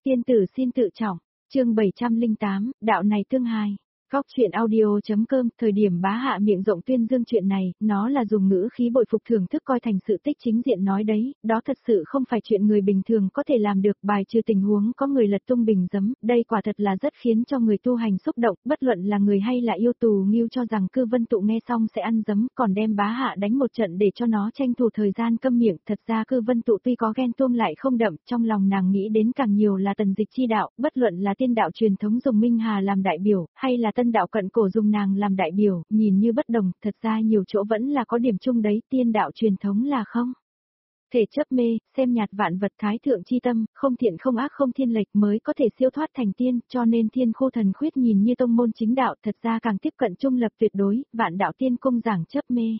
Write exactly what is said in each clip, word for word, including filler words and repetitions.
Tiên tử xin tự trọng, chương bảy trăm lẻ tám, đạo này tương hài. Góc chuyện audio.com, thời điểm bá hạ miệng rộng tuyên dương chuyện này, nó là dùng ngữ khí bội phục thưởng thức coi thành sự tích chính diện nói đấy, đó thật sự không phải chuyện người bình thường có thể làm được, bài trừ tình huống có người lật tung bình giấm, đây quả thật là rất khiến cho người tu hành xúc động, bất luận là người hay là yêu tù Ngưu cho rằng Cư Vân Tụ nghe xong sẽ ăn giấm, còn đem bá hạ đánh một trận để cho nó tranh thủ thời gian câm miệng, thật ra Cư Vân Tụ tuy có ghen tuông lại không đậm, trong lòng nàng nghĩ đến càng nhiều là tần dịch chi đạo, bất luận là tiên đạo truyền thống dùng Minh Hà làm đại biểu, hay là tân đạo cận cổ dùng nàng làm đại biểu, nhìn như bất đồng, thật ra nhiều chỗ vẫn là có điểm chung đấy, tiên đạo truyền thống là không thể chấp mê, xem nhạt vạn vật thái thượng chi tâm, không thiện không ác không thiên lệch mới có thể siêu thoát thành tiên, cho nên thiên khu thần khuyết nhìn như tông môn chính đạo, thật ra càng tiếp cận trung lập tuyệt đối, vạn đạo tiên cung giảng chấp mê.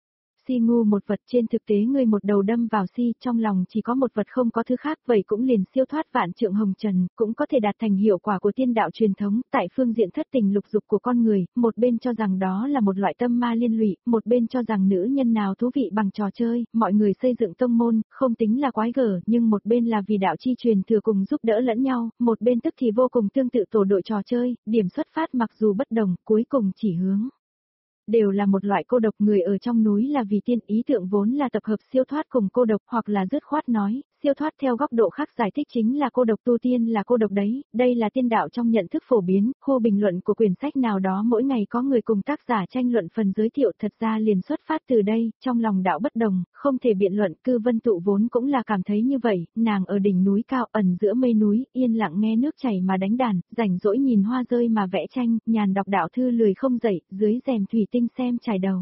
Si ngu một vật, trên thực tế ngươi một đầu đâm vào si, trong lòng chỉ có một vật không có thứ khác, vậy cũng liền siêu thoát vạn trượng hồng trần, cũng có thể đạt thành hiệu quả của tiên đạo truyền thống, tại phương diện thất tình lục dục của con người, một bên cho rằng đó là một loại tâm ma liên lụy, một bên cho rằng nữ nhân nào thú vị bằng trò chơi, mọi người xây dựng tông môn, không tính là quái gở, nhưng một bên là vì đạo chi truyền thừa cùng giúp đỡ lẫn nhau, một bên tức thì vô cùng tương tự tổ đội trò chơi, điểm xuất phát mặc dù bất đồng, cuối cùng chỉ hướng đều là một loại cô độc, người ở trong núi là vì tiên, ý tưởng vốn là tập hợp siêu thoát cùng cô độc, hoặc là dứt khoát nói, siêu thoát theo góc độ khác giải thích chính là cô độc, tu tiên là cô độc đấy, đây là tiên đạo trong nhận thức phổ biến, khu bình luận của quyển sách nào đó mỗi ngày có người cùng tác giả tranh luận phần giới thiệu, thật ra liền xuất phát từ đây, trong lòng đạo bất đồng, không thể biện luận. Cư Vân Tụ vốn cũng là cảm thấy như vậy, nàng ở đỉnh núi cao ẩn giữa mây núi, yên lặng nghe nước chảy mà đánh đàn, rảnh rỗi nhìn hoa rơi mà vẽ tranh, nhàn đọc đạo thư lười không dậy, dưới rèm thủy tinh xem trải đầu.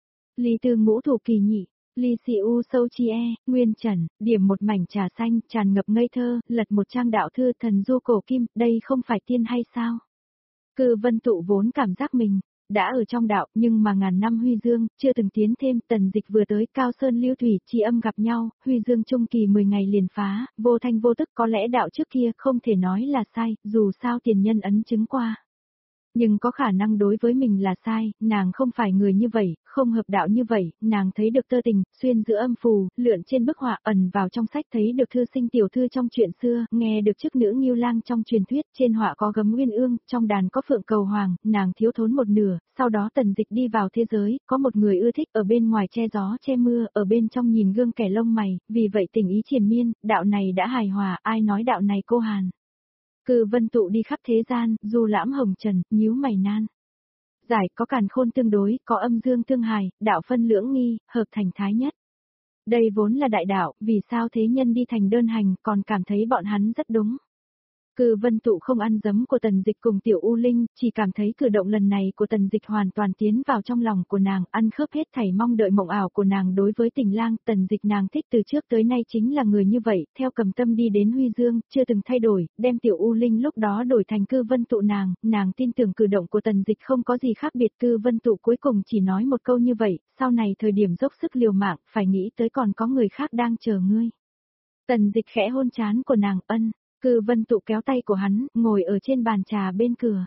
Ly tư ngũ thủ kỳ nhị, ly xì u sâu chi e, nguyên trần, điểm một mảnh trà xanh, tràn ngập ngây thơ, lật một trang đạo thư thần du cổ kim, đây không phải tiên hay sao? Cư Vân Tụ vốn cảm giác mình đã ở trong đạo, nhưng mà ngàn năm huy dương, chưa từng tiến thêm, tần dịch vừa tới, Cao Sơn Lưu Thủy, chi âm gặp nhau, huy dương trung kỳ mười ngày liền phá, vô thanh vô tức, có lẽ đạo trước kia không thể nói là sai, dù sao tiền nhân ấn chứng qua. Nhưng có khả năng đối với mình là sai, nàng không phải người như vậy, không hợp đạo như vậy, nàng thấy được tơ tình, xuyên giữa âm phù, lượn trên bức họa, ẩn vào trong sách, thấy được thư sinh tiểu thư trong chuyện xưa, nghe được chức nữ Ngưu Lang trong truyền thuyết, trên họa có gấm uyên ương, trong đàn có phượng cầu hoàng, nàng thiếu thốn một nửa, sau đó tần dịch đi vào thế giới, có một người ưa thích ở bên ngoài che gió che mưa, ở bên trong nhìn gương kẻ lông mày, vì vậy tình ý triền miên, đạo này đã hài hòa, ai nói đạo này cô hàn. Cư Vân Tụ đi khắp thế gian, du lãm hồng trần, nhíu mày nan. Giải có càn khôn tương đối, có âm dương tương hài, đạo phân lưỡng nghi, hợp thành thái nhất. Đây vốn là đại đạo, vì sao thế nhân đi thành đơn hành, còn cảm thấy bọn hắn rất đúng. Cư Vân Tụ không ăn dấm của tần dịch cùng tiểu U Linh, chỉ cảm thấy cử động lần này của tần dịch hoàn toàn tiến vào trong lòng của nàng, ăn khớp hết thảy mong đợi mộng ảo của nàng đối với tình lang, tần dịch nàng thích từ trước tới nay chính là người như vậy, theo cầm tâm đi đến huy dương, chưa từng thay đổi, đem tiểu U Linh lúc đó đổi thành Cư Vân Tụ nàng, nàng tin tưởng cử động của tần dịch không có gì khác biệt. Cư Vân Tụ cuối cùng chỉ nói một câu như vậy, sau này thời điểm dốc sức liều mạng, phải nghĩ tới còn có người khác đang chờ ngươi. Tần dịch khẽ hôn trán của nàng, ân. Cư Vân Tụ kéo tay của hắn, ngồi ở trên bàn trà bên cửa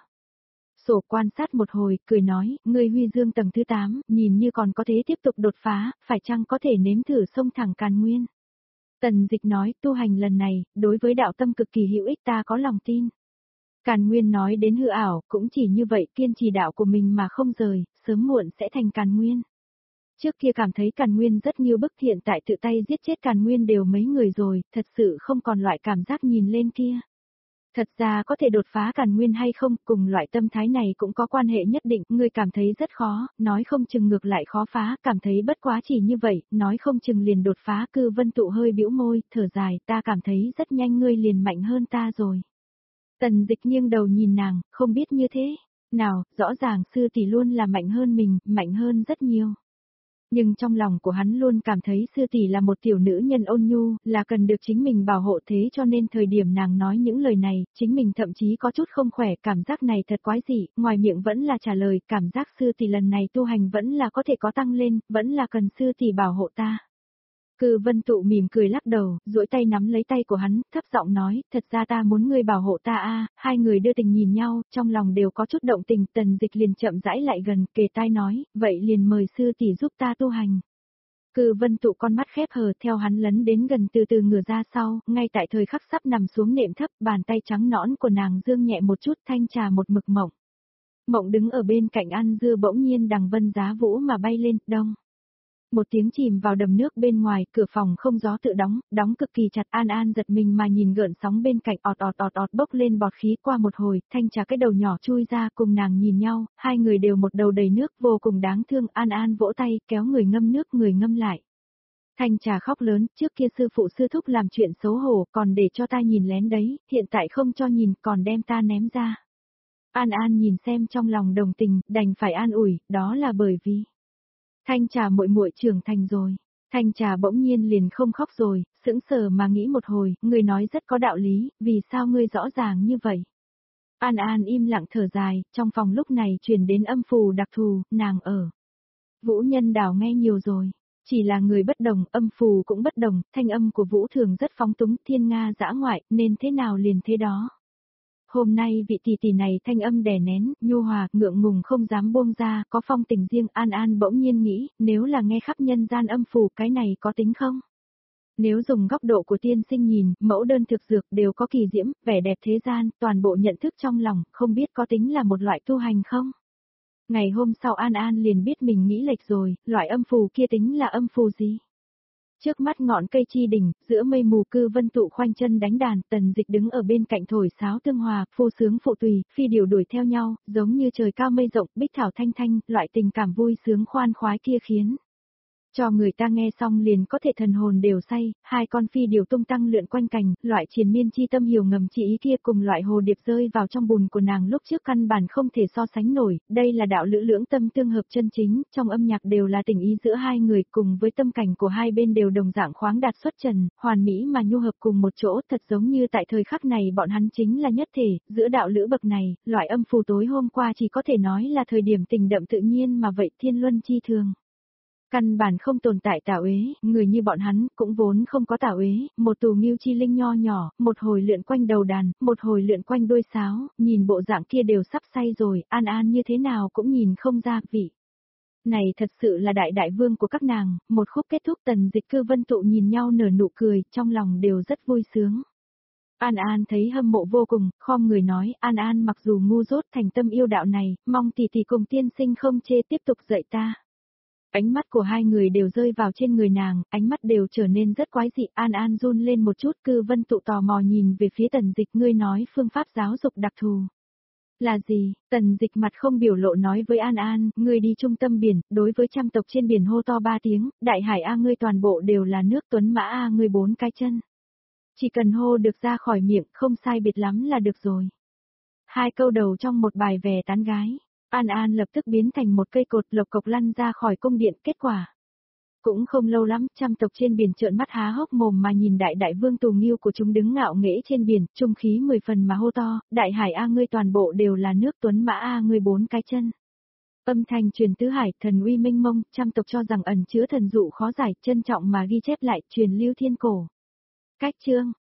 sổ quan sát một hồi, cười nói, ngươi huy dương tầng thứ tám, nhìn như còn có thế tiếp tục đột phá, phải chăng có thể nếm thử xông thẳng Càn Nguyên. Tần dịch nói, tu hành lần này, đối với đạo tâm cực kỳ hữu ích, ta có lòng tin. Càn Nguyên nói đến hư ảo, cũng chỉ như vậy, kiên trì đạo của mình mà không rời, sớm muộn sẽ thành Càn Nguyên. Trước kia cảm thấy Càn Nguyên rất nghiêu bức, hiện tại tự tay giết chết Càn Nguyên đều mấy người rồi, thật sự không còn loại cảm giác nhìn lên kia. Thật ra có thể đột phá Càn Nguyên hay không, cùng loại tâm thái này cũng có quan hệ nhất định, ngươi cảm thấy rất khó, nói không chừng ngược lại khó phá, cảm thấy bất quá chỉ như vậy, nói không chừng liền đột phá. Cư Vân Tụ hơi bĩu môi, thở dài, ta cảm thấy rất nhanh ngươi liền mạnh hơn ta rồi. Tần dịch nghiêng đầu nhìn nàng, không biết như thế nào, rõ ràng sư tỷ luôn là mạnh hơn mình, mạnh hơn rất nhiều. Nhưng trong lòng của hắn luôn cảm thấy sư tỷ là một tiểu nữ nhân ôn nhu, là cần được chính mình bảo hộ, thế cho nên thời điểm nàng nói những lời này, chính mình thậm chí có chút không khỏe, cảm giác này thật quái dị, ngoài miệng vẫn là trả lời, cảm giác sư tỷ lần này tu hành vẫn là có thể có tăng lên, vẫn là cần sư tỷ bảo hộ ta. Cư Vân Tụ mỉm cười lắc đầu, duỗi tay nắm lấy tay của hắn, thấp giọng nói, thật ra ta muốn ngươi bảo hộ ta a. Hai người đưa tình nhìn nhau, trong lòng đều có chút động tình, tần dịch liền chậm rãi lại gần, kề tai nói, vậy liền mời sư tỷ giúp ta tu hành. Cư Vân Tụ con mắt khép hờ theo hắn lấn đến gần từ từ ngửa ra sau, ngay tại thời khắc sắp nằm xuống nệm thấp, bàn tay trắng nõn của nàng dương nhẹ một chút thanh trà một mực mộng. Mộng đứng ở bên cạnh ăn dưa bỗng nhiên đằng vân giá vũ mà bay lên, đông. Một tiếng chìm vào đầm nước bên ngoài, cửa phòng không gió tự đóng, đóng cực kỳ chặt. An An giật mình mà nhìn gợn sóng bên cạnh ọt ọt ọt ọt bốc lên bọt khí. Qua một hồi, thanh trà cái đầu nhỏ chui ra cùng nàng nhìn nhau, hai người đều một đầu đầy nước vô cùng đáng thương. An An vỗ tay, kéo người ngâm nước người ngâm lại. Thanh trà khóc lớn, trước kia sư phụ sư thúc làm chuyện xấu hổ còn để cho ta nhìn lén đấy, hiện tại không cho nhìn còn đem ta ném ra. An An nhìn xem trong lòng đồng tình, đành phải an ủi, đó là bởi vì Thanh trà muội muội trưởng thành rồi. Thanh trà bỗng nhiên liền không khóc rồi, sững sờ mà nghĩ một hồi, người nói rất có đạo lý, vì sao ngươi rõ ràng như vậy? An An im lặng thở dài, trong phòng lúc này truyền đến âm phù đặc thù, nàng ở. Vũ Nhân Đảo nghe nhiều rồi, chỉ là người bất đồng, âm phù cũng bất đồng, thanh âm của Vũ thường rất phóng túng, thiên nga dã ngoại, nên thế nào liền thế đó. Hôm nay vị tỷ tỷ này thanh âm đè nén, nhu hòa, ngượng ngùng không dám buông ra, có phong tình riêng. An An bỗng nhiên nghĩ, nếu là nghe khắp nhân gian âm phù cái này có tính không? Nếu dùng góc độ của tiên sinh nhìn, mẫu đơn thực dược đều có kỳ diễm, vẻ đẹp thế gian, toàn bộ nhận thức trong lòng, không biết có tính là một loại tu hành không? Ngày hôm sau An An liền biết mình nghĩ lệch rồi, loại âm phù kia tính là âm phù gì? Trước mắt ngọn cây chi đỉnh, giữa mây mù Cư Vân Tụ khoanh chân đánh đàn, Tần Dịch đứng ở bên cạnh thổi sáo tương hòa, phu sướng phụ tùy, phi điều đuổi theo nhau, giống như trời cao mây rộng, bích thảo thanh thanh, loại tình cảm vui sướng khoan khoái kia khiến cho người ta nghe xong liền có thể thần hồn đều say. Hai con phi điều tung tăng lượn quanh cành, loại triền miên chi tâm hiểu ngầm chỉ ý kia cùng loại hồ điệp rơi vào trong bùn của nàng lúc trước căn bản không thể so sánh nổi, đây là đạo lữ lưỡng tâm tương hợp chân chính, trong âm nhạc đều là tình ý giữa hai người cùng với tâm cảnh của hai bên đều đồng dạng khoáng đạt xuất trần, hoàn mỹ mà nhu hợp cùng một chỗ, thật giống như tại thời khắc này bọn hắn chính là nhất thể, giữa đạo lữ bậc này, loại âm phù tối hôm qua chỉ có thể nói là thời điểm tình đậm tự nhiên mà vậy thiên luân chi thường. Căn bản không tồn tại tà uế, người như bọn hắn cũng vốn không có tà uế, một tù nghiêu chi linh nho nhỏ, một hồi lượn quanh đầu đàn, một hồi lượn quanh đuôi sáo, nhìn bộ dạng kia đều sắp say rồi, An An như thế nào cũng nhìn không ra vị. Này thật sự là đại đại vương của các nàng, một khúc kết thúc. Tần Dịch Cư Vân Tụ nhìn nhau nở nụ cười, trong lòng đều rất vui sướng. An An thấy hâm mộ vô cùng, khom người nói, An An mặc dù ngu dốt thành tâm yêu đạo này, mong tỷ tỷ cùng tiên sinh không chê tiếp tục dạy ta. Ánh mắt của hai người đều rơi vào trên người nàng, ánh mắt đều trở nên rất quái dị. An An run lên một chút. Cư Vân Tụ tò mò nhìn về phía Tần Dịch, ngươi nói phương pháp giáo dục đặc thù. Là gì? Tần Dịch mặt không biểu lộ nói với An An, ngươi đi trung tâm biển, đối với trăm tộc trên biển hô to ba tiếng, đại hải A ngươi toàn bộ đều là nước, tuấn mã A ngươi bốn cái chân. Chỉ cần hô được ra khỏi miệng, không sai biệt lắm là được rồi. Hai câu đầu trong một bài về tán gái. An An lập tức biến thành một cây cột lộc cộc lăn ra khỏi cung điện. Kết quả cũng không lâu lắm, trăm tộc trên biển trợn mắt há hốc mồm mà nhìn đại đại vương tù nghiêu của chúng đứng ngạo nghễ trên biển, trung khí mười phần mà hô to, đại hải A ngươi toàn bộ đều là nước, tuấn mã A ngươi bốn cái chân. Âm thanh truyền tứ hải, thần uy minh mông, trăm tộc cho rằng ẩn chứa thần dụ khó giải, trân trọng mà ghi chép lại, truyền lưu thiên cổ. Cách chương